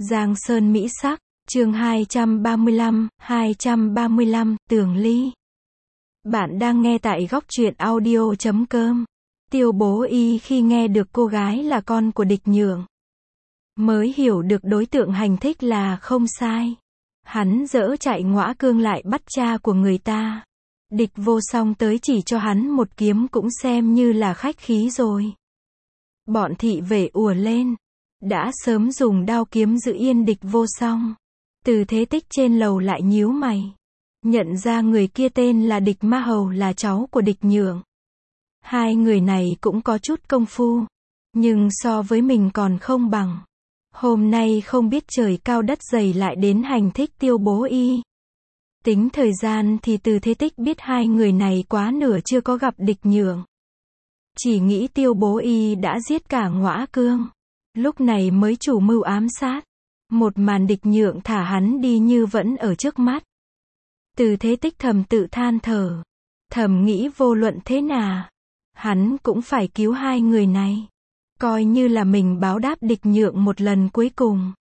Giang Sơn Mỹ Sắc, chương 235, Tường Ly. Bạn đang nghe tại góc truyện audio.com. Tiêu Bố Y khi nghe được cô gái là con của Địch Nhượng, mới hiểu được đối tượng hành thích là không sai. Hắn dỡ chạy ngõa cương lại bắt cha của người ta. Địch Vô Song tới chỉ cho hắn một kiếm cũng xem như là khách khí rồi. Bọn thị vệ ùa lên, đã sớm dùng đao kiếm giữ yên Địch Vô Song. Từ Thế Tích trên lầu lại nhíu mày, nhận ra người kia tên là Địch Ma Hầu, là cháu của Địch Nhượng. Hai người này cũng có chút công phu, nhưng so với mình còn không bằng. Hôm nay không biết trời cao đất dày lại đến hành thích Tiêu Bố Y. Tính thời gian thì từ Thế Tích biết hai người này quá nửa chưa có gặp Địch Nhượng. Chỉ nghĩ Tiêu Bố Y đã giết cả ngõa cương, lúc này mới chủ mưu ám sát. Một màn Địch Nhượng thả hắn đi như vẫn ở trước mắt. Từ Thế Tích thầm tự than thở, thầm nghĩ vô luận thế nào, hắn cũng phải cứu hai người này, coi như là mình báo đáp Địch Nhượng một lần cuối cùng.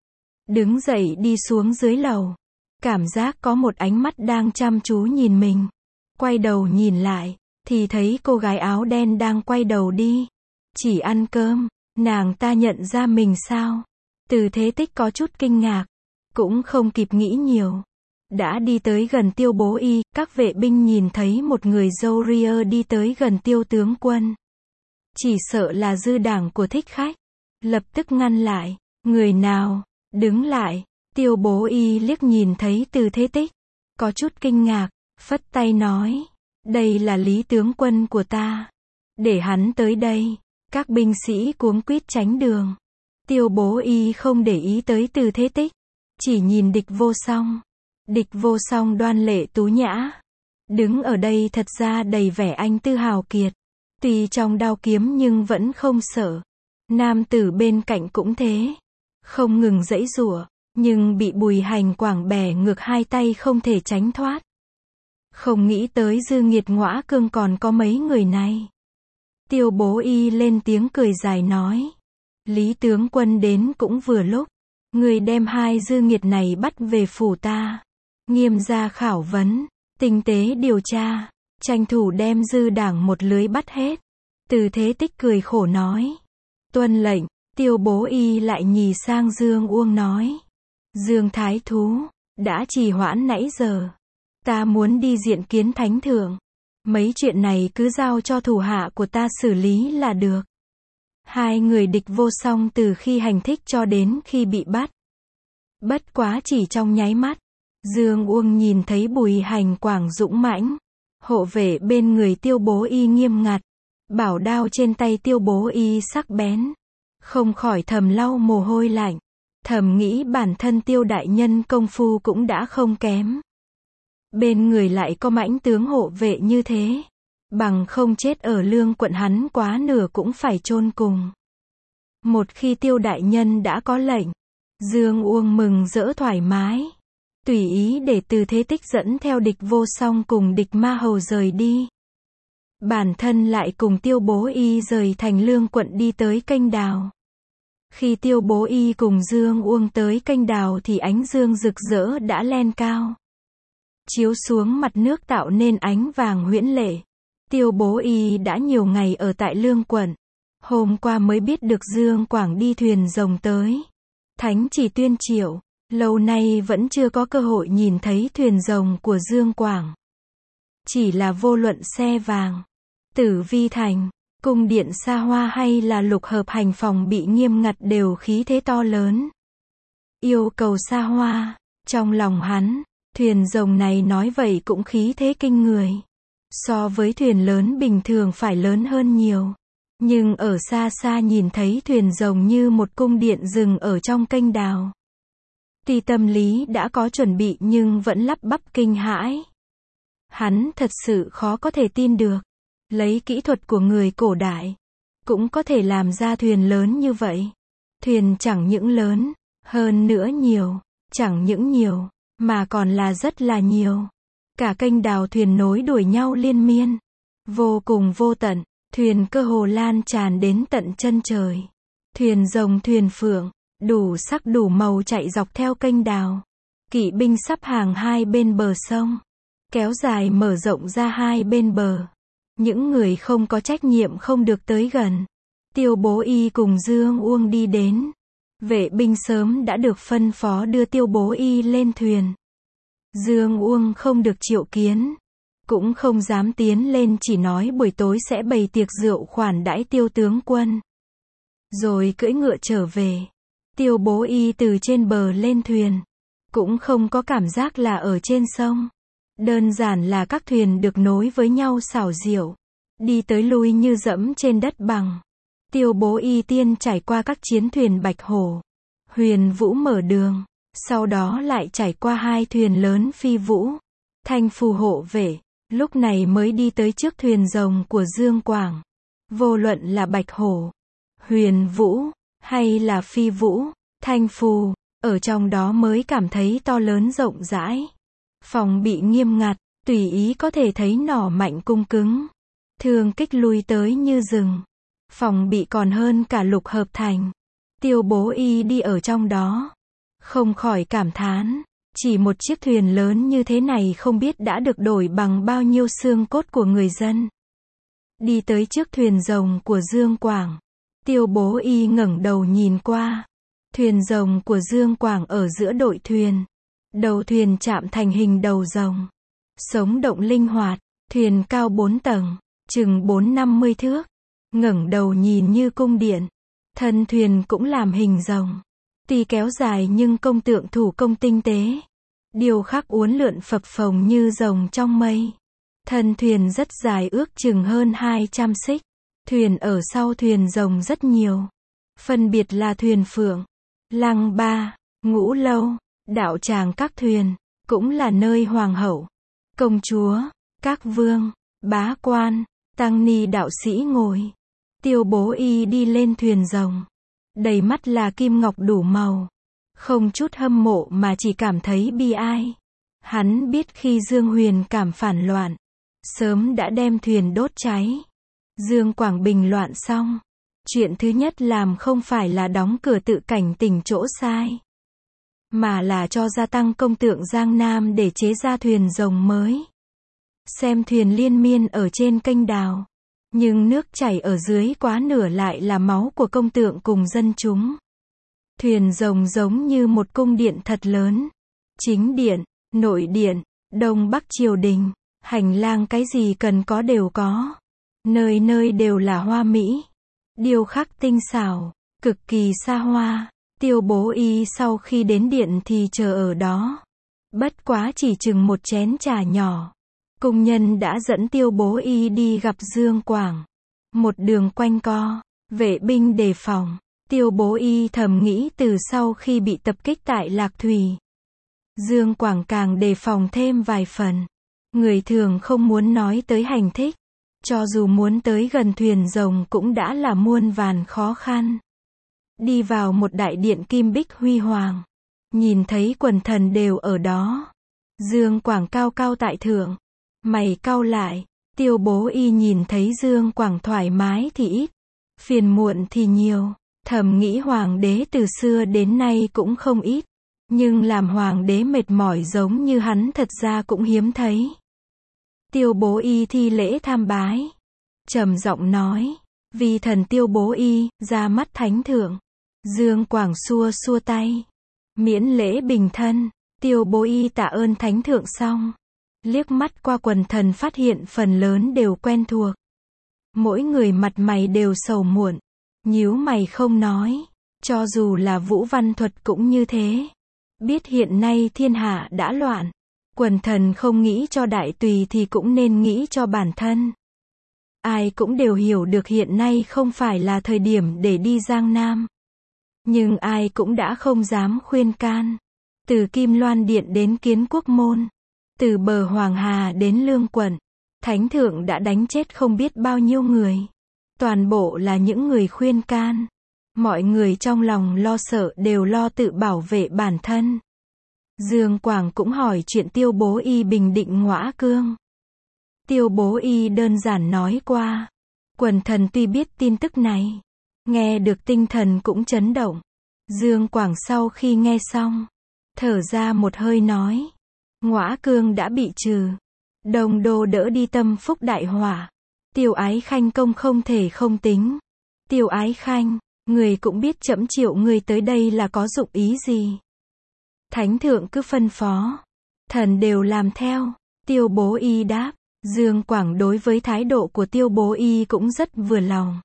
Đứng dậy đi xuống dưới lầu, cảm giác có một ánh mắt đang chăm chú nhìn mình. Quay đầu nhìn lại, thì thấy cô gái áo đen đang quay đầu đi. Chỉ ăn cơm, nàng ta nhận ra mình sao? Từ Thế Tích có chút kinh ngạc, cũng không kịp nghĩ nhiều. Đã đi tới gần Tiêu Bố Y, các vệ binh nhìn thấy một người râu ria đi tới gần Tiêu tướng quân. Chỉ sợ là dư đảng của thích khách. Lập tức ngăn lại, người nào, đứng lại. Tiêu Bố Y liếc nhìn thấy Từ Thế Tích, có chút kinh ngạc, phất tay nói, đây là Lý tướng quân của ta, để hắn tới đây. Các binh sĩ cuống quýt tránh đường. Tiêu Bố Y không để ý tới Từ Thế Tích, chỉ nhìn Địch Vô Song. Địch Vô Song đoan lệ tú nhã, đứng ở đây thật ra đầy vẻ anh tư hào kiệt. Tuy trong đao kiếm nhưng vẫn không sợ. Nam tử bên cạnh cũng thế, không ngừng giãy giụa, nhưng bị Bùi Hành Quảng bẻ ngược hai tay không thể tránh thoát. Không nghĩ tới dư nghiệt ngõa cương còn có mấy người này. Tiêu Bố Y lên tiếng cười dài nói, Lý tướng quân đến cũng vừa lúc, người đem hai dư nghiệt này bắt về phủ ta, nghiêm ra khảo vấn, tinh tế điều tra, tranh thủ đem dư đảng một lưới bắt hết. Từ Thế Tích cười khổ nói, tuân lệnh. Tiêu Bố Y lại nhì sang Dương Uông nói, Dương Thái Thú, đã trì hoãn nãy giờ, ta muốn đi diện kiến thánh thượng, mấy chuyện này cứ giao cho thủ hạ của ta xử lý là được. Hai người Địch Vô Song từ khi hành thích cho đến khi bị bắt, bất quá chỉ trong nháy mắt. Dương Uông nhìn thấy Bùi Hành Quảng dũng mãnh, hộ vệ bên người Tiêu Bố Y nghiêm ngặt, bảo đao trên tay Tiêu Bố Y sắc bén, không khỏi thầm lau mồ hôi lạnh, thầm nghĩ bản thân Tiêu đại nhân công phu cũng đã không kém. Bên người lại có mãnh tướng hộ vệ như thế, bằng không chết ở Lương quận hắn quá nửa cũng phải chôn cùng. Một khi Tiêu đại nhân đã có lệnh, Dương Uông mừng rỡ thoải mái, tùy ý để Từ Thế Tích dẫn theo Địch Vô Song cùng Địch Ma Hầu rời đi. Bản thân lại cùng Tiêu Bố Y rời thành Lương quận đi tới kênh đào. Khi Tiêu Bố Y cùng Dương Uông tới kênh đào thì ánh dương rực rỡ đã lên cao, chiếu xuống mặt nước tạo nên ánh vàng huyễn lệ. Tiêu Bố Y đã nhiều ngày ở tại Lương quận, hôm qua mới biết được Dương Quảng đi thuyền rồng tới. Thánh chỉ tuyên triệu, lâu nay vẫn chưa có cơ hội nhìn thấy thuyền rồng của Dương Quảng. Chỉ là vô luận xe vàng, Tử Vi Thành, cung điện xa hoa hay là lục hợp hành phòng bị nghiêm ngặt đều khí thế to lớn, yêu cầu xa hoa. Trong lòng hắn, thuyền rồng này nói vậy cũng khí thế kinh người, so với thuyền lớn bình thường phải lớn hơn nhiều. Nhưng ở xa xa nhìn thấy thuyền rồng như một cung điện dừng ở trong kênh đào. Tuy tâm lý đã có chuẩn bị nhưng vẫn lắp bắp kinh hãi. Hắn thật sự khó có thể tin được, lấy kỹ thuật của người cổ đại, cũng có thể làm ra thuyền lớn như vậy. Thuyền chẳng những lớn, hơn nữa nhiều, chẳng những nhiều, mà còn là rất là nhiều. Cả kênh đào thuyền nối đuổi nhau liên miên, vô cùng vô tận, thuyền cơ hồ lan tràn đến tận chân trời. Thuyền rồng thuyền phượng, đủ sắc đủ màu chạy dọc theo kênh đào. Kỵ binh sắp hàng hai bên bờ sông, kéo dài mở rộng ra hai bên bờ. Những người không có trách nhiệm không được tới gần. Tiêu Bố Y cùng Dương Uông đi đến. Vệ binh sớm đã được phân phó đưa Tiêu Bố Y lên thuyền. Dương Uông không được triệu kiến, cũng không dám tiến lên, chỉ nói buổi tối sẽ bày tiệc rượu khoản đãi Tiêu tướng quân. Rồi cưỡi ngựa trở về. Tiêu Bố Y từ trên bờ lên thuyền, cũng không có cảm giác là ở trên sông. Đơn giản là các thuyền được nối với nhau xảo diệu, đi tới lui như dẫm trên đất bằng. Tiêu Bố Y tiên trải qua các chiến thuyền Bạch Hổ, Huyền Vũ mở đường, sau đó lại trải qua hai thuyền lớn Phi Vũ, Thanh Phù hộ vệ, lúc này mới đi tới trước thuyền rồng của Dương Quảng. Vô luận là Bạch Hổ, Huyền Vũ, hay là Phi Vũ, Thanh Phù, ở trong đó mới cảm thấy to lớn rộng rãi. Phòng bị nghiêm ngặt, tùy ý có thể thấy nỏ mạnh cung cứng. Thương kích lui tới như rừng. Phòng bị còn hơn cả Lục Hợp Thành. Tiêu Bố Y đi ở trong đó, không khỏi cảm thán, chỉ một chiếc thuyền lớn như thế này không biết đã được đổi bằng bao nhiêu xương cốt của người dân. Đi tới trước thuyền rồng của Dương Quảng, Tiêu Bố Y ngẩng đầu nhìn qua. Thuyền rồng của Dương Quảng ở giữa đội thuyền. Đầu thuyền chạm thành hình đầu rồng. Sống động linh hoạt, thuyền cao 4 tầng, chừng 4-50 thước. Ngẩng đầu nhìn như cung điện. Thân thuyền cũng làm hình rồng. Tuy kéo dài nhưng công tượng thủ công tinh tế. Điêu khắc uốn lượn phập phồng như rồng trong mây. Thân thuyền rất dài, ước chừng hơn 200 xích. Thuyền ở sau thuyền rồng rất nhiều. Phân biệt là thuyền Phượng, Lăng Ba, Ngũ Lâu, đạo tràng các thuyền, cũng là nơi hoàng hậu, công chúa, các vương, bá quan, tăng ni đạo sĩ ngồi. Tiêu Bố Y đi lên thuyền rồng, đầy mắt là kim ngọc đủ màu, không chút hâm mộ mà chỉ cảm thấy bi ai. Hắn biết khi Dương Huyền cảm phản loạn, sớm đã đem thuyền đốt cháy. Dương Quảng bình loạn xong, chuyện thứ nhất làm không phải là đóng cửa tự cảnh tỉnh chỗ sai, mà là cho gia tăng công tượng Giang Nam để chế ra thuyền rồng mới. Xem thuyền liên miên ở trên kênh đào, nhưng nước chảy ở dưới quá nửa lại là máu của công tượng cùng dân chúng. Thuyền rồng giống như một cung điện thật lớn. Chính điện, nội điện, đông bắc triều đình, hành lang cái gì cần có đều có. Nơi nơi đều là hoa mỹ, điêu khắc tinh xảo, cực kỳ xa hoa. Tiêu Bố Y sau khi đến điện thì chờ ở đó. Bất quá chỉ chừng một chén trà nhỏ. Cung nhân đã dẫn Tiêu Bố Y đi gặp Dương Quảng. Một đường quanh co, vệ binh đề phòng. Tiêu Bố Y thầm nghĩ từ sau khi bị tập kích tại Lạc Thủy, Dương Quảng càng đề phòng thêm vài phần. Người thường không muốn nói tới hành thích. Cho dù muốn tới gần thuyền rồng cũng đã là muôn vàn khó khăn. Đi vào một đại điện kim bích huy hoàng. Nhìn thấy quần thần đều ở đó. Dương Quảng cao cao tại thượng. Mày cau lại. Tiêu Bố Y nhìn thấy Dương Quảng thoải mái thì ít, phiền muộn thì nhiều. Thầm nghĩ hoàng đế từ xưa đến nay cũng không ít. Nhưng làm hoàng đế mệt mỏi giống như hắn thật ra cũng hiếm thấy. Tiêu Bố Y thi lễ tham bái. Trầm giọng nói. Vì thần Tiêu Bố Y, ra mắt thánh thượng. Dương Quảng xua xua tay. Miễn lễ bình thân. Tiêu Bố Y tạ ơn thánh thượng xong. Liếc mắt qua quần thần phát hiện phần lớn đều quen thuộc. Mỗi người mặt mày đều sầu muộn. Nhíu mày không nói. Cho dù là Vũ Văn Thuật cũng như thế. Biết hiện nay thiên hạ đã loạn. Quần thần không nghĩ cho đại tùy thì cũng nên nghĩ cho bản thân. Ai cũng đều hiểu được hiện nay không phải là thời điểm để đi Giang Nam. Nhưng ai cũng đã không dám khuyên can. Từ Kim Loan Điện đến Kiến Quốc Môn, từ bờ Hoàng Hà đến Lương Quận, thánh thượng đã đánh chết không biết bao nhiêu người. Toàn bộ là những người khuyên can. Mọi người trong lòng lo sợ đều lo tự bảo vệ bản thân. Dương Quảng cũng hỏi chuyện Tiêu Bố Y bình định Ngõa Cương. Tiêu Bố Y đơn giản nói qua. Quần thần tuy biết tin tức này, nghe được tinh thần cũng chấn động. Dương Quảng sau khi nghe xong, thở ra một hơi nói. Ngõa Cương đã bị trừ. Đông Đô đỡ đi tâm phúc đại họa. Tiêu Ái Khanh công không thể không tính. Tiêu Ái Khanh, người cũng biết trẫm triệu người tới đây là có dụng ý gì. Thánh thượng cứ phân phó. Thần đều làm theo. Tiêu Bố Y đáp. Dương Quảng đối với thái độ của Tiêu Bố Y cũng rất vừa lòng.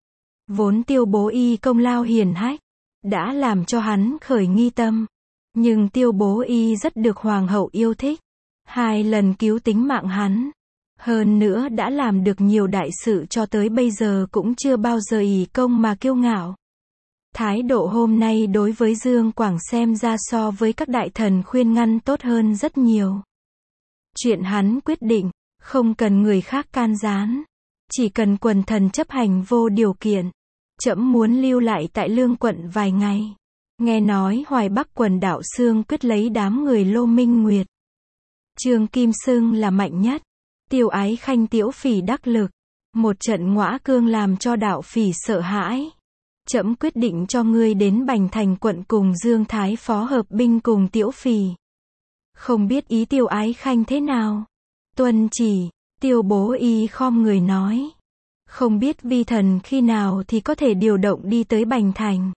Vốn Tiêu Bố Y công lao hiển hách, đã làm cho hắn khởi nghi tâm. Nhưng Tiêu Bố Y rất được hoàng hậu yêu thích. 2 lần cứu tính mạng hắn. Hơn nữa đã làm được nhiều đại sự cho tới bây giờ cũng chưa bao giờ ỷ công mà kiêu ngạo. Thái độ hôm nay đối với Dương Quảng xem ra so với các đại thần khuyên ngăn tốt hơn rất nhiều. Chuyện hắn quyết định, không cần người khác can gián. Chỉ cần quần thần chấp hành vô điều kiện. Trẫm muốn lưu lại tại Lương quận vài ngày. Nghe nói Hoài Bắc quần đảo Xương quyết lấy đám người Lô Minh Nguyệt. Trương Kim xưng là mạnh nhất. Tiêu Ái Khanh Tiễu Phỉ đắc lực. Một trận Ngõa Cương làm cho đạo phỉ sợ hãi. Trẫm quyết định cho ngươi đến Bành Thành quận cùng Dương Thái phó hợp binh cùng Tiễu Phỉ. Không biết ý Tiêu Ái Khanh thế nào? Tuân chỉ. Tiêu Bố Y khom người nói. Không biết vi thần khi nào thì có thể điều động đi tới Bành Thành.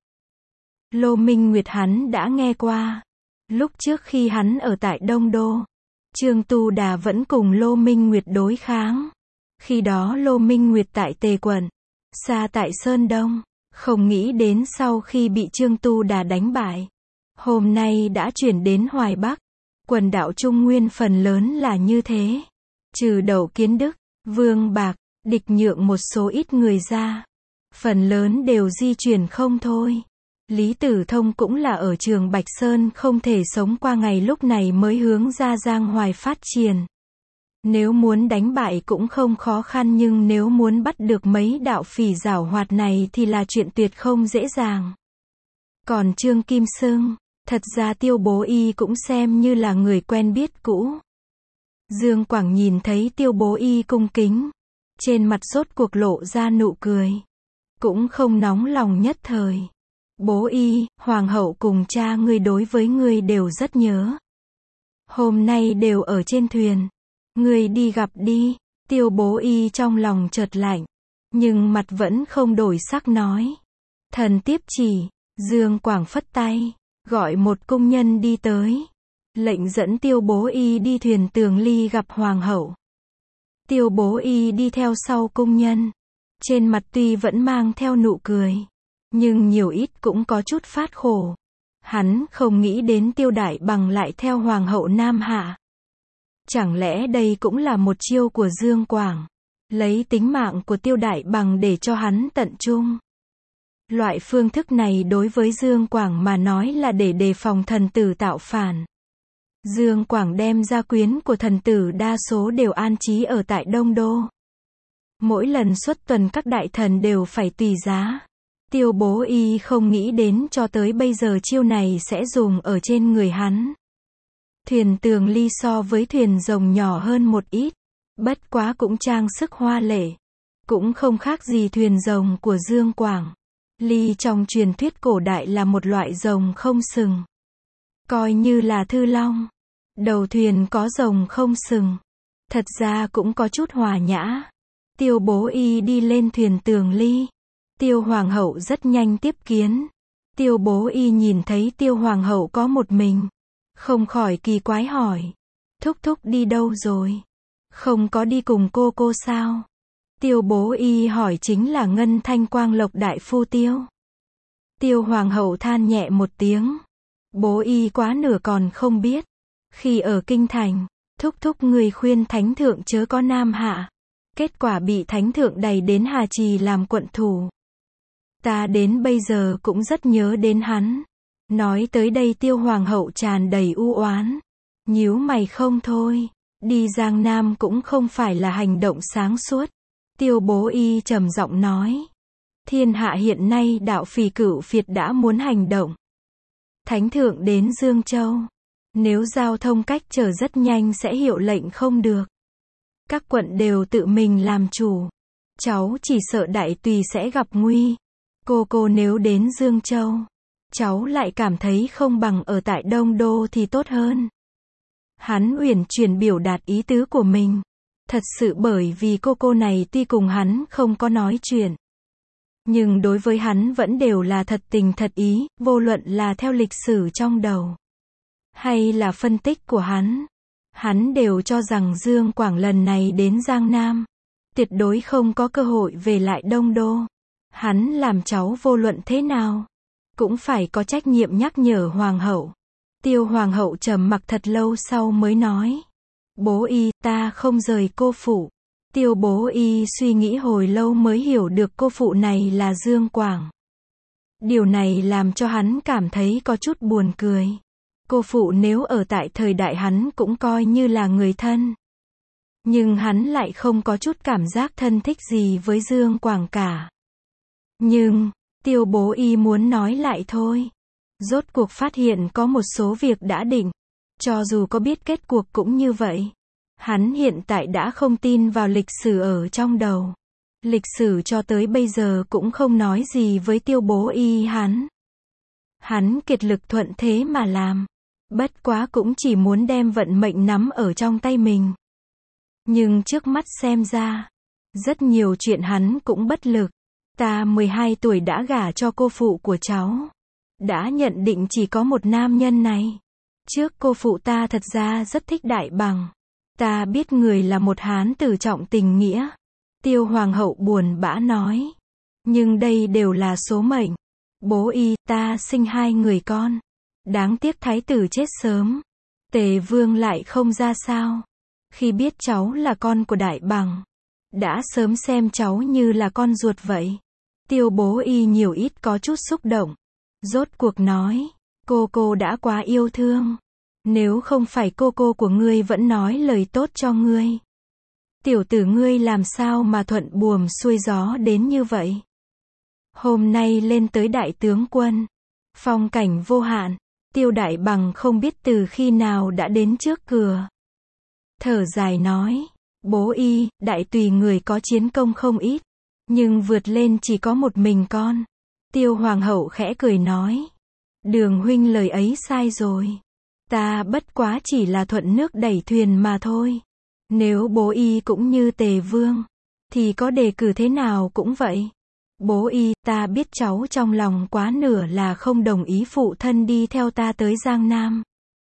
Lô Minh Nguyệt hắn đã nghe qua. Lúc trước khi hắn ở tại Đông Đô, Trương Tu Đà vẫn cùng Lô Minh Nguyệt đối kháng. Khi đó Lô Minh Nguyệt tại Tề quận, xa tại Sơn Đông, không nghĩ đến sau khi bị Trương Tu Đà đánh bại, hôm nay đã chuyển đến Hoài Bắc. Quần đảo Trung Nguyên phần lớn là như thế. Trừ Đậu Kiến Đức, Vương Bạc, Địch Nhượng một số ít người ra, phần lớn đều di chuyển không thôi. Lý Tử Thông cũng là ở Trường Bạch Sơn không thể sống qua ngày lúc này mới hướng ra Giang Hoài phát triển. Nếu muốn đánh bại cũng không khó khăn nhưng nếu muốn bắt được mấy đạo phỉ giảo hoạt này thì là chuyện tuyệt không dễ dàng. Còn Trương Kim Xưng, thật ra Tiêu Bố Y cũng xem như là người quen biết cũ. Dương Quảng nhìn thấy Tiêu Bố Y cung kính, trên mặt rốt cuộc lộ ra nụ cười. Cũng không nóng lòng nhất thời. Bố Y, hoàng hậu cùng cha ngươi đối với ngươi đều rất nhớ. Hôm nay đều ở trên thuyền. Ngươi đi gặp đi. Tiêu Bố Y trong lòng chợt lạnh, nhưng mặt vẫn không đổi sắc nói. Thần tiếp chỉ. Dương Quảng phất tay, gọi một cung nhân đi tới. Lệnh dẫn Tiêu Bố Y đi thuyền Tường Ly gặp hoàng hậu. Tiêu Bố Y đi theo sau cung nhân. Trên mặt tuy vẫn mang theo nụ cười, nhưng nhiều ít cũng có chút phát khổ. Hắn không nghĩ đến Tiêu Đại Bằng lại theo hoàng hậu Nam Hạ. Chẳng lẽ đây cũng là một chiêu của Dương Quảng, lấy tính mạng của Tiêu Đại Bằng để cho hắn tận trung. Loại phương thức này đối với Dương Quảng mà nói là để đề phòng thần tử tạo phản. Dương Quảng đem gia quyến của thần tử đa số đều an trí ở tại Đông Đô. Mỗi lần xuất tuần các đại thần đều phải tùy giá. Tiêu Bố Y không nghĩ đến cho tới bây giờ chiêu này sẽ dùng ở trên người hắn. Thuyền Tường Ly so với thuyền rồng nhỏ hơn một ít, bất quá cũng trang sức hoa lệ, cũng không khác gì thuyền rồng của Dương Quảng. Ly trong truyền thuyết cổ đại là một loại rồng không sừng, coi như là thư long. Đầu thuyền có rồng không sừng, thật ra cũng có chút hòa nhã. Tiêu Bố Y đi lên thuyền Tường Ly. Tiêu Hoàng hậu rất nhanh tiếp kiến. Tiêu Bố Y nhìn thấy Tiêu Hoàng hậu có một mình, không khỏi kỳ quái hỏi. Thúc thúc đi đâu rồi? Không có đi cùng cô sao? Tiêu Bố Y hỏi chính là Ngân Thanh Quang Lộc đại phu Tiêu. Tiêu Hoàng hậu than nhẹ một tiếng. Bố Y quá nửa còn không biết. Khi ở kinh thành, thúc thúc người khuyên thánh thượng chớ có Nam Hạ. Kết quả bị thánh thượng đày đến Hà Trì làm quận thủ. Ta đến bây giờ cũng rất nhớ đến hắn. Nói tới đây Tiêu Hoàng hậu tràn đầy u oán, nhíu mày không thôi. Đi Giang Nam cũng không phải là hành động sáng suốt. Tiêu Bố Y trầm giọng nói. Thiên hạ hiện nay đạo phỉ cửu phiệt đã muốn hành động. Thánh thượng đến Dương Châu. Nếu giao thông cách trở rất nhanh sẽ hiệu lệnh không được. Các quận đều tự mình làm chủ. Cháu chỉ sợ đại tùy sẽ gặp nguy. Cô nếu đến Dương Châu, cháu lại cảm thấy không bằng ở tại Đông Đô thì tốt hơn. Hắn uyển chuyển biểu đạt ý tứ của mình. Thật sự bởi vì cô này tuy cùng hắn không có nói chuyện, nhưng đối với hắn vẫn đều là thật tình thật ý, vô luận là theo lịch sử trong đầu, hay là phân tích của hắn đều cho rằng Dương Quảng lần này đến Giang Nam, tuyệt đối không có cơ hội về lại Đông Đô. Hắn làm cháu vô luận thế nào, cũng phải có trách nhiệm nhắc nhở Hoàng hậu. Tiêu Hoàng hậu trầm mặc thật lâu sau mới nói. Bố y, ta không rời cô phụ. Tiêu bố y suy nghĩ hồi lâu mới hiểu được cô phụ này là Dương Quảng. Điều này làm cho hắn cảm thấy có chút buồn cười. Cô phụ nếu ở tại thời đại hắn cũng coi như là người thân. Nhưng hắn lại không có chút cảm giác thân thích gì với Dương Quảng cả. Nhưng, Tiêu bố y muốn nói lại thôi. Rốt cuộc phát hiện có một số việc đã định. Cho dù có biết kết cuộc cũng như vậy. Hắn hiện tại đã không tin vào lịch sử ở trong đầu. Lịch sử cho tới bây giờ cũng không nói gì với tiêu bố y hắn. Hắn kiệt lực thuận thế mà làm. Bất quá cũng chỉ muốn đem vận mệnh nắm ở trong tay mình. Nhưng trước mắt xem ra, rất nhiều chuyện hắn cũng bất lực. Ta 12 tuổi đã gả cho cô phụ của cháu. Đã nhận định chỉ có một nam nhân này. Trước cô phụ ta thật ra rất thích Đại Bằng. Ta biết người là một hán tử trọng tình nghĩa. Tiêu Hoàng hậu buồn bã nói. Nhưng đây đều là số mệnh. Bố y, ta sinh 2 người con. Đáng tiếc thái tử chết sớm. Tề vương lại không ra sao. Khi biết cháu là con của Đại Bằng, đã sớm xem cháu như là con ruột vậy. Tiêu bố y nhiều ít có chút xúc động. Rốt cuộc nói. Cô đã quá yêu thương. Nếu không phải cô của ngươi vẫn nói lời tốt cho ngươi. Tiểu tử ngươi làm sao mà thuận buồm xuôi gió đến như vậy. Hôm nay lên tới đại tướng quân. Phong cảnh vô hạn. Tiêu Đại Bằng không biết từ khi nào đã đến trước cửa. Thở dài nói. Bố y, đại tùy người có chiến công không ít. Nhưng vượt lên chỉ có một mình con. Tiêu Hoàng hậu khẽ cười nói. Đường huynh lời ấy sai rồi. Ta bất quá chỉ là thuận nước đẩy thuyền mà thôi. Nếu bố y cũng như Tề vương, thì có đề cử thế nào cũng vậy. Bố y, ta biết cháu trong lòng quá nửa là không đồng ý phụ thân đi theo ta tới Giang Nam.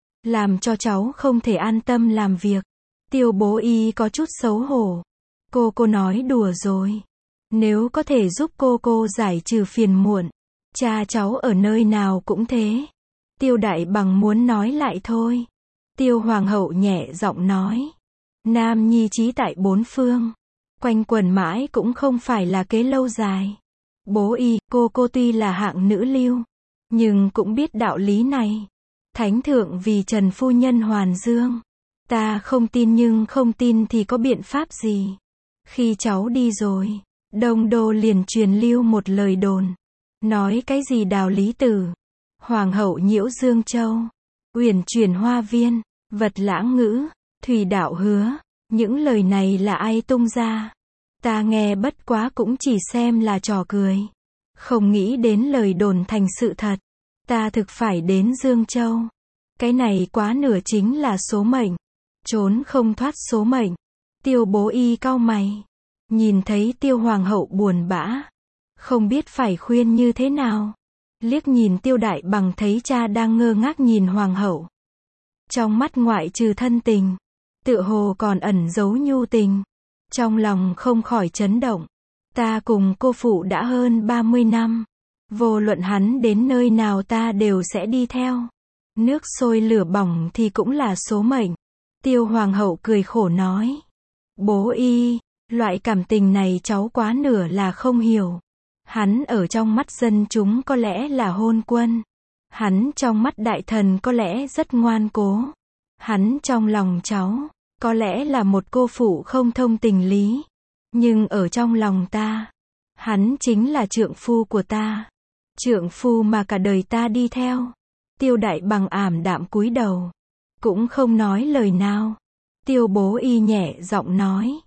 Làm cho cháu không thể an tâm làm việc. Tiêu bố y có chút xấu hổ. Cô nói đùa rồi. Nếu có thể giúp cô giải trừ phiền muộn. Cha cháu ở nơi nào cũng thế. Tiêu Đại Bằng muốn nói lại thôi. Tiêu Hoàng hậu nhẹ giọng nói. Nam nhi trí tại bốn phương. Quanh quần mãi cũng không phải là kế lâu dài. Bố y, cô tuy là hạng nữ lưu. Nhưng cũng biết đạo lý này. Thánh thượng vì Trần phu nhân hoàn dương. Ta không tin nhưng không tin thì có biện pháp gì. Khi cháu đi rồi, Đông Đô liền truyền lưu một lời đồn. Nói cái gì Đào Lý Tử, Hoàng hậu nhiễu Dương Châu, uyển chuyển hoa viên, vật lãng ngữ, thủy đạo hứa. Những lời này là ai tung ra? Ta nghe bất quá cũng chỉ xem là trò cười. Không nghĩ đến lời đồn thành sự thật. Ta thực phải đến Dương Châu. Cái này quá nửa chính là số mệnh. Trốn không thoát số mệnh. Tiêu bố y cau mày. Nhìn thấy Tiêu Hoàng hậu buồn bã. Không biết phải khuyên như thế nào. Liếc nhìn Tiêu Đại Bằng thấy cha đang ngơ ngác nhìn Hoàng hậu. Trong mắt ngoại trừ thân tình, tựa hồ còn ẩn giấu nhu tình. Trong lòng không khỏi chấn động. Ta cùng cô phụ đã hơn 30 năm. Vô luận hắn đến nơi nào ta đều sẽ đi theo. Nước sôi lửa bỏng thì cũng là số mệnh. Tiêu Hoàng hậu cười khổ nói. Bố y, loại cảm tình này cháu quá nửa là không hiểu. Hắn ở trong mắt dân chúng có lẽ là hôn quân. Hắn trong mắt đại thần có lẽ rất ngoan cố. Hắn trong lòng cháu, có lẽ là một cô phụ không thông tình lý. Nhưng ở trong lòng ta, hắn chính là trượng phu của ta. Trượng phu mà cả đời ta đi theo. Tiêu Đại Bằng ảm đạm cúi đầu. Cũng không nói lời nào. Tiêu bố y nhẹ giọng nói.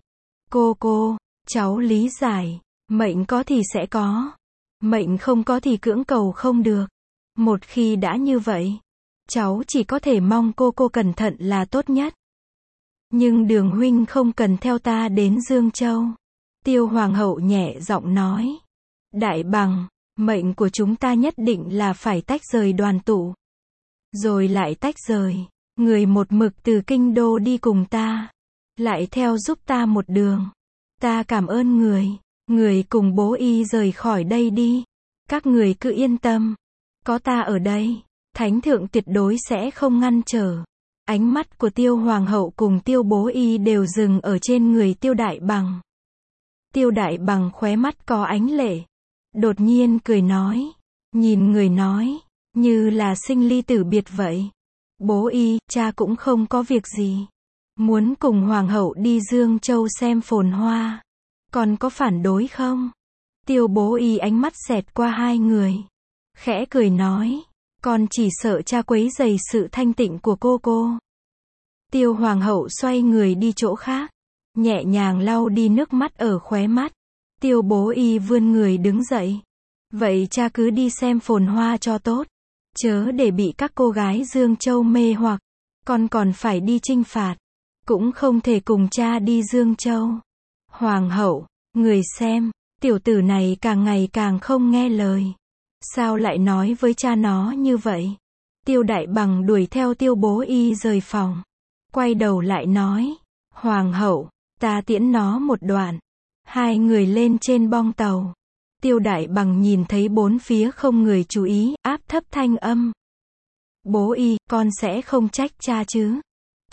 Cô, cháu lý giải. Mệnh có thì sẽ có. Mệnh không có thì cưỡng cầu không được. Một khi đã như vậy, cháu chỉ có thể mong cô cẩn thận là tốt nhất. Nhưng Đường huynh không cần theo ta đến Dương Châu. Tiêu Hoàng hậu nhẹ giọng nói. Đại bằng, mệnh của chúng ta nhất định là phải tách rời đoàn tụ. Rồi lại tách rời. Người một mực từ kinh đô đi cùng ta. Lại theo giúp ta một đường. Ta cảm ơn người. Người cùng bố y rời khỏi đây đi. Các người cứ yên tâm. Có ta ở đây. Thánh thượng tuyệt đối sẽ không ngăn trở. Ánh mắt của Tiêu Hoàng hậu cùng Tiêu bố y đều dừng ở trên người Tiêu Đại Bằng. Tiêu Đại Bằng khóe mắt có ánh lệ. Đột nhiên cười nói. Nhìn người nói. Như là sinh ly tử biệt vậy. Bố y, cha cũng không có việc gì. Muốn cùng Hoàng hậu đi Dương Châu xem phồn hoa. Còn có phản đối không? Tiêu bố y ánh mắt xẹt qua hai người. Khẽ cười nói. Con chỉ sợ cha quấy rầy sự thanh tịnh của cô. Tiêu Hoàng hậu xoay người đi chỗ khác. Nhẹ nhàng lau đi nước mắt ở khóe mắt. Tiêu bố y vươn người đứng dậy. Vậy cha cứ đi xem phồn hoa cho tốt. Chớ để bị các cô gái Dương Châu mê hoặc. Con còn phải đi chinh phạt. Cũng không thể cùng cha đi Dương Châu. Hoàng hậu, người xem, tiểu tử này càng ngày càng không nghe lời. Sao lại nói với cha nó như vậy? Tiêu Đại Bằng đuổi theo Tiêu bố y rời phòng. Quay đầu lại nói. Hoàng hậu, ta tiễn nó một đoạn. Hai người lên trên bong tàu. Tiêu Đại Bằng nhìn thấy bốn phía không người chú ý, áp thấp thanh âm. Bố y, con sẽ không trách cha chứ?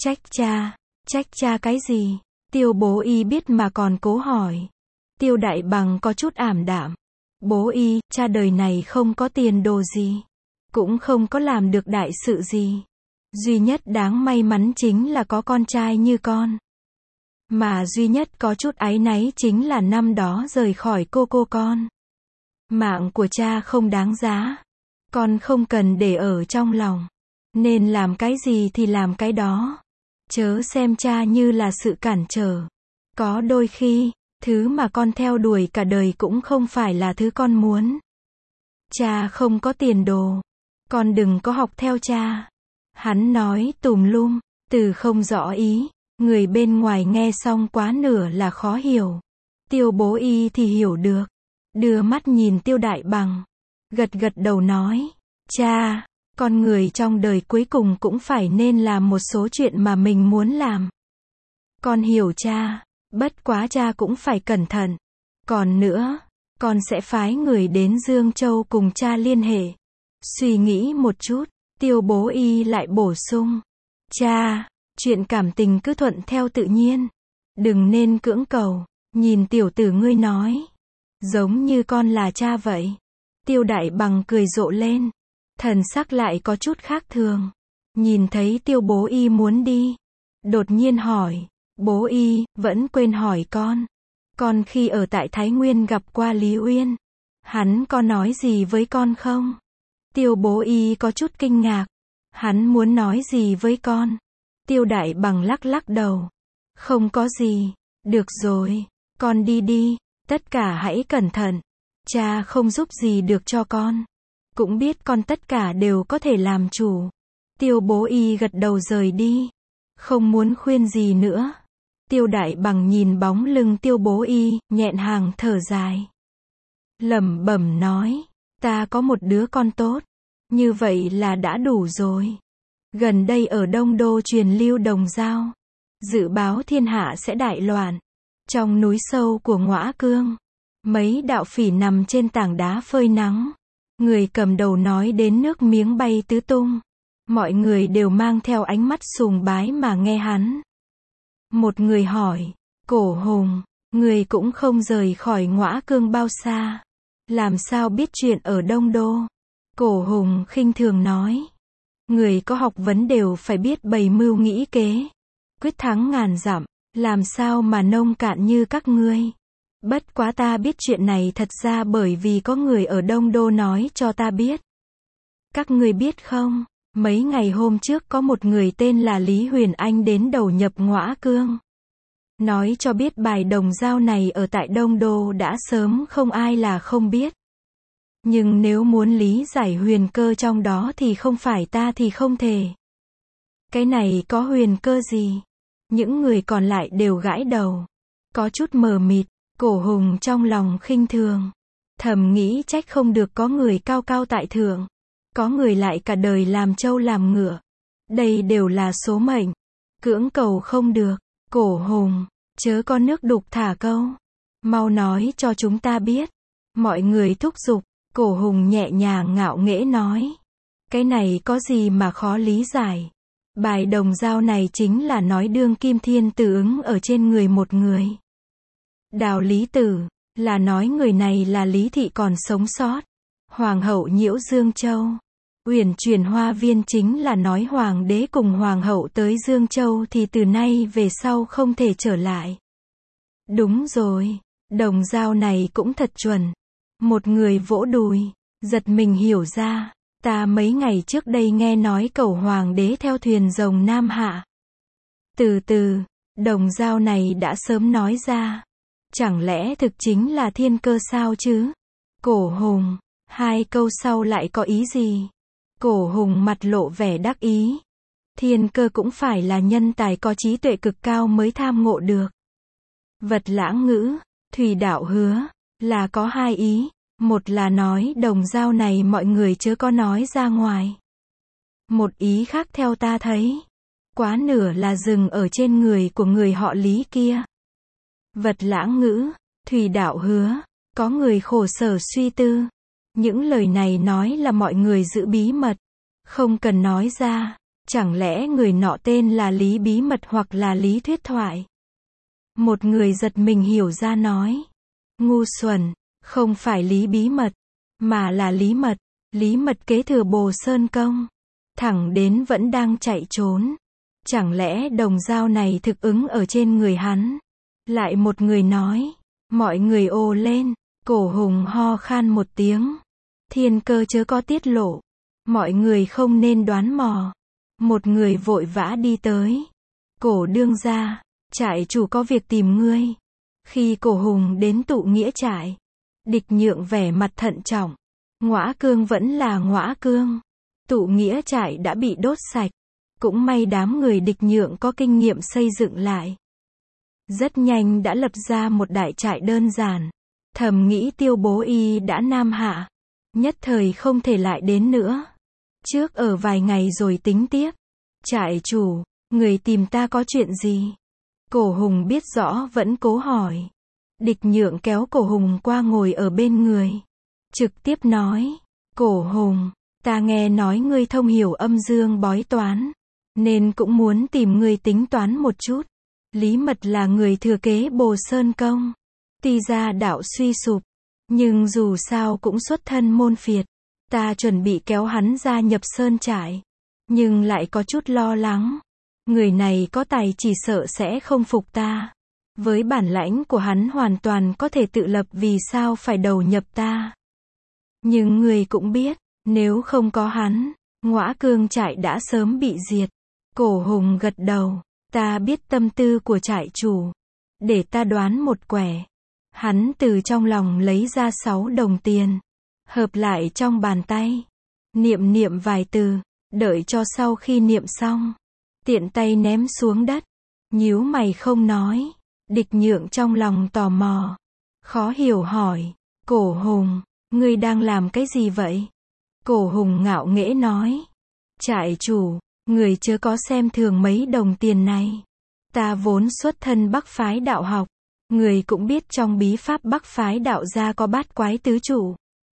Trách cha cái gì? Tiêu bố y biết mà còn cố hỏi. Tiêu Đại Bằng có chút ảm đạm. Bố y, cha đời này không có tiền đồ gì. Cũng không có làm được đại sự gì. Duy nhất đáng may mắn chính là có con trai như con. Mà duy nhất có chút áy náy chính là năm đó rời khỏi cô con. Mạng của cha không đáng giá. Con không cần để ở trong lòng. Nên làm cái gì thì làm cái đó. Chớ xem cha như là sự cản trở. Có đôi khi, thứ mà con theo đuổi cả đời cũng không phải là thứ con muốn. Cha không có tiền đồ. Con đừng có học theo cha. Hắn nói tùm lum, từ không rõ ý. Người bên ngoài nghe xong quá nửa là khó hiểu. Tiêu bố y thì hiểu được. Đưa mắt nhìn Tiêu Đại Bằng. Gật đầu nói. Cha, con người trong đời cuối cùng cũng phải nên làm một số chuyện mà mình muốn làm. Con hiểu cha. Bất quá cha cũng phải cẩn thận. Còn nữa, con sẽ phái người đến Dương Châu cùng cha liên hệ. Suy nghĩ một chút, Tiêu bố y lại bổ sung. Cha, chuyện cảm tình cứ thuận theo tự nhiên. Đừng nên cưỡng cầu. Nhìn tiểu tử ngươi nói. Giống như con là cha vậy. Tiêu Đại Bằng cười rộ lên. Thần sắc lại có chút khác thường. Nhìn thấy Tiêu bố y muốn đi. Đột nhiên hỏi. Bố y, vẫn quên hỏi con. Con khi ở tại Thái Nguyên gặp qua Lý Uyên. Hắn có nói gì với con không? Tiêu bố y có chút kinh ngạc. Hắn muốn nói gì với con? Tiêu Đại Bằng lắc đầu. Không có gì. Được rồi. Con đi. Tất cả hãy cẩn thận. Cha không giúp gì được cho con. Cũng biết con tất cả đều có thể làm chủ. Tiêu bố y gật đầu rời đi. Không muốn khuyên gì nữa. Tiêu Đại Bằng nhìn bóng lưng Tiêu bố y, nhẹn hàng thở dài. Lẩm bẩm nói. Ta có một đứa con tốt. Như vậy là đã đủ rồi. Gần đây ở Đông Đô truyền lưu đồng dao. Dự báo thiên hạ sẽ đại loạn. Trong núi sâu của Ngõa Cương. Mấy đạo phỉ nằm trên tảng đá phơi nắng. Người cầm đầu nói đến nước miếng bay tứ tung. Mọi người đều mang theo ánh mắt sùng bái mà nghe hắn. Một người hỏi. Cổ Hùng, người cũng không rời khỏi Ngõa Cương bao xa. Làm sao biết chuyện ở Đông Đô? Cổ Hùng khinh thường nói. Người có học vấn đều phải biết bày mưu nghĩ kế. Quyết thắng ngàn dặm. Làm sao mà nông cạn như các ngươi. Bất quá ta biết chuyện này thật ra bởi vì có người ở Đông Đô nói cho ta biết. Các ngươi biết không, mấy ngày hôm trước có một người tên là Lý Huyền Anh đến đầu nhập Ngõa Cương. Nói cho biết bài đồng dao này ở tại Đông Đô đã sớm không ai là không biết. Nhưng nếu muốn lý giải huyền cơ trong đó thì không phải ta thì không thể. Cái này có huyền cơ gì? Những người còn lại đều gãi đầu. Có chút mờ mịt, Cổ Hùng trong lòng khinh thường. Thầm nghĩ trách không được có người cao cao tại thượng. Có người lại cả đời làm trâu làm ngựa. Đây đều là số mệnh. Cưỡng cầu không được. Cổ Hùng, chớ có nước đục thả câu. Mau nói cho chúng ta biết. Mọi người thúc giục. Cổ Hùng nhẹ nhàng ngạo nghễ nói. Cái này có gì mà khó lý giải. Bài đồng dao này chính là nói đương kim thiên tử ứng ở trên người một người. Đào Lý Tử, là nói người này là Lý Thị còn sống sót. Hoàng hậu nhiễu Dương Châu. Uyển chuyển hoa viên chính là nói hoàng đế cùng hoàng hậu tới Dương Châu thì từ nay về sau không thể trở lại. Đúng rồi, đồng dao này cũng thật chuẩn. Một người vỗ đùi, giật mình hiểu ra. Ta mấy ngày trước đây nghe nói cầu hoàng đế theo thuyền rồng Nam Hạ. Từ từ, đồng dao này đã sớm nói ra. Chẳng lẽ thực chính là thiên cơ sao chứ? Cổ Hùng, hai câu sau lại có ý gì? Cổ Hùng mặt lộ vẻ đắc ý. Thiên cơ cũng phải là nhân tài có trí tuệ cực cao mới tham ngộ được. Vật lãng ngữ, Thủy Đạo hứa, là có hai ý. Một là nói đồng dao này mọi người chớ có nói ra ngoài. Một ý khác theo ta thấy. Quá nửa là dừng ở trên người của người họ Lý kia. Vật lãng ngữ, Thủy Đạo hứa, có người khổ sở suy tư. Những lời này nói là mọi người giữ bí mật. Không cần nói ra. Chẳng lẽ người nọ tên là Lý Bí Mật hoặc là Lý Thuyết Thoại? Một người giật mình hiểu ra nói. Ngu xuẩn, không phải Lý Bí Mật, mà là Lý Mật. Lý Mật kế thừa Bồ Sơn Công. Thẳng đến vẫn đang chạy trốn. Chẳng lẽ đồng dao này thực ứng ở trên người hắn? Lại một người nói. Mọi người ồ lên. Cổ Hùng ho khan một tiếng. Thiên cơ chớ có tiết lộ. Mọi người không nên đoán mò. Một người vội vã đi tới. Cổ đương gia, trại chủ có việc tìm ngươi. Khi Cổ Hùng đến tụ nghĩa trại, Địch Nhượng vẻ mặt thận trọng. Ngõa Cương vẫn là Ngõa Cương. Tụ nghĩa trại đã bị đốt sạch. Cũng may đám người Địch Nhượng có kinh nghiệm xây dựng lại. Rất nhanh đã lập ra một đại trại đơn giản. Thầm nghĩ Tiêu Bố Y đã Nam Hạ. Nhất thời không thể lại đến nữa. Trước ở vài ngày rồi tính tiếp. Trại chủ, người tìm ta có chuyện gì? Cổ Hùng biết rõ vẫn cố hỏi. Địch Nhượng kéo Cổ Hùng qua ngồi ở bên người. Trực tiếp nói. Cổ Hùng, ta nghe nói ngươi thông hiểu âm dương bói toán. Nên cũng muốn tìm ngươi tính toán một chút. Lý Mật là người thừa kế Bồ Sơn Công. Tuy gia đạo suy sụp. Nhưng dù sao cũng xuất thân môn phiệt. Ta chuẩn bị kéo hắn gia nhập sơn trại. Nhưng lại có chút lo lắng. Người này có tài chỉ sợ sẽ không phục ta. Với bản lãnh của hắn hoàn toàn có thể tự lập, vì sao phải đầu nhập ta. Nhưng người cũng biết, nếu không có hắn, Ngõa Cương trại đã sớm bị diệt. Cổ Hùng gật đầu. Ta biết tâm tư của trại chủ. Để ta đoán một quẻ. Hắn từ trong lòng lấy ra 6 đồng tiền. Hợp lại trong bàn tay. Niệm vài từ. Đợi cho sau khi niệm xong. Tiện tay ném xuống đất. Nhíu mày không nói. Địch Nhượng trong lòng tò mò. Khó hiểu hỏi. Cổ Hùng, ngươi đang làm cái gì vậy? Cổ Hùng ngạo nghễ nói. Trại chủ, người chớ có xem thường mấy đồng tiền này. Ta vốn xuất thân Bắc phái đạo học. Người cũng biết trong bí pháp Bắc phái đạo gia có bát quái tứ trụ.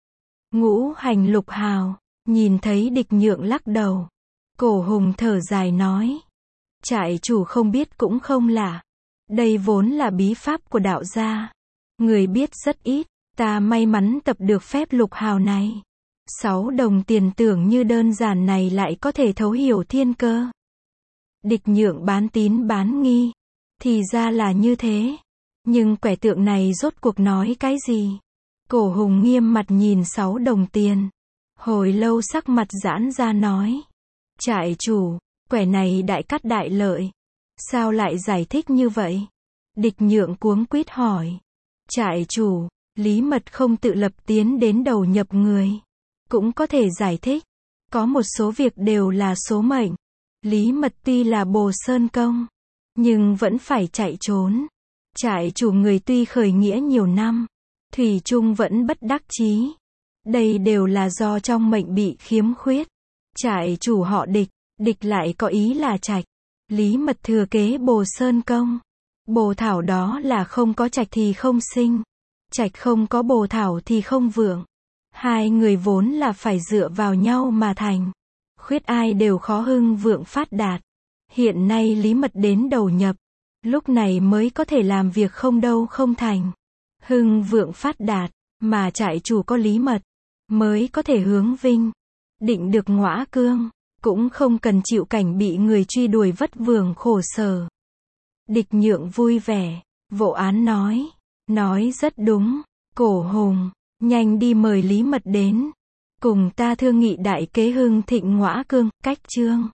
Ngũ hành lục hào. Nhìn thấy Địch Nhượng lắc đầu. Cổ Hùng thở dài nói. Trại chủ không biết cũng không lạ. Đây vốn là bí pháp của đạo gia. Người biết rất ít. Ta may mắn tập được phép lục hào này. 6 đồng tiền tưởng như đơn giản này lại có thể thấu hiểu thiên cơ. Địch Nhượng bán tín bán nghi. Thì ra là như thế. Nhưng quẻ tượng này rốt cuộc nói cái gì? Cổ Hùng nghiêm mặt nhìn 6 đồng tiền. Hồi lâu sắc mặt giãn ra nói. Trại chủ, quẻ này đại cắt đại lợi. Sao lại giải thích như vậy? Địch Nhượng cuống quýt hỏi. Trại chủ, Lý Mật không tự lập tiến đến đầu nhập người. Cũng có thể giải thích, có một số việc đều là số mệnh. Lý Mật tuy là Bồ Sơn Công, nhưng vẫn phải chạy trốn. Trại chủ người tuy khởi nghĩa nhiều năm, thủy chung vẫn bất đắc chí. Đây đều là do trong mệnh bị khiếm khuyết. Trại chủ họ Địch, Địch lại có ý là Trạch. Lý Mật thừa kế Bồ Sơn Công. Bồ thảo đó là không có trạch thì không sinh. Trạch không có bồ thảo thì không vượng. Hai người vốn là phải dựa vào nhau mà thành. Khuyết ai đều khó hưng vượng phát đạt. Hiện nay Lý Mật đến đầu nhập. Lúc này mới có thể làm việc không đâu không thành. Hưng vượng phát đạt, mà trại chủ có Lý Mật, mới có thể hướng vinh. Định được ngõa cương, cũng không cần chịu cảnh bị người truy đuổi vất vưởng khổ sở. Địch Nhượng vui vẻ, vỗ án nói rất đúng. Cổ Hùng, nhanh đi mời Lý Mật đến, cùng ta thương nghị đại kế hưng thịnh ngõa cương. Cách chương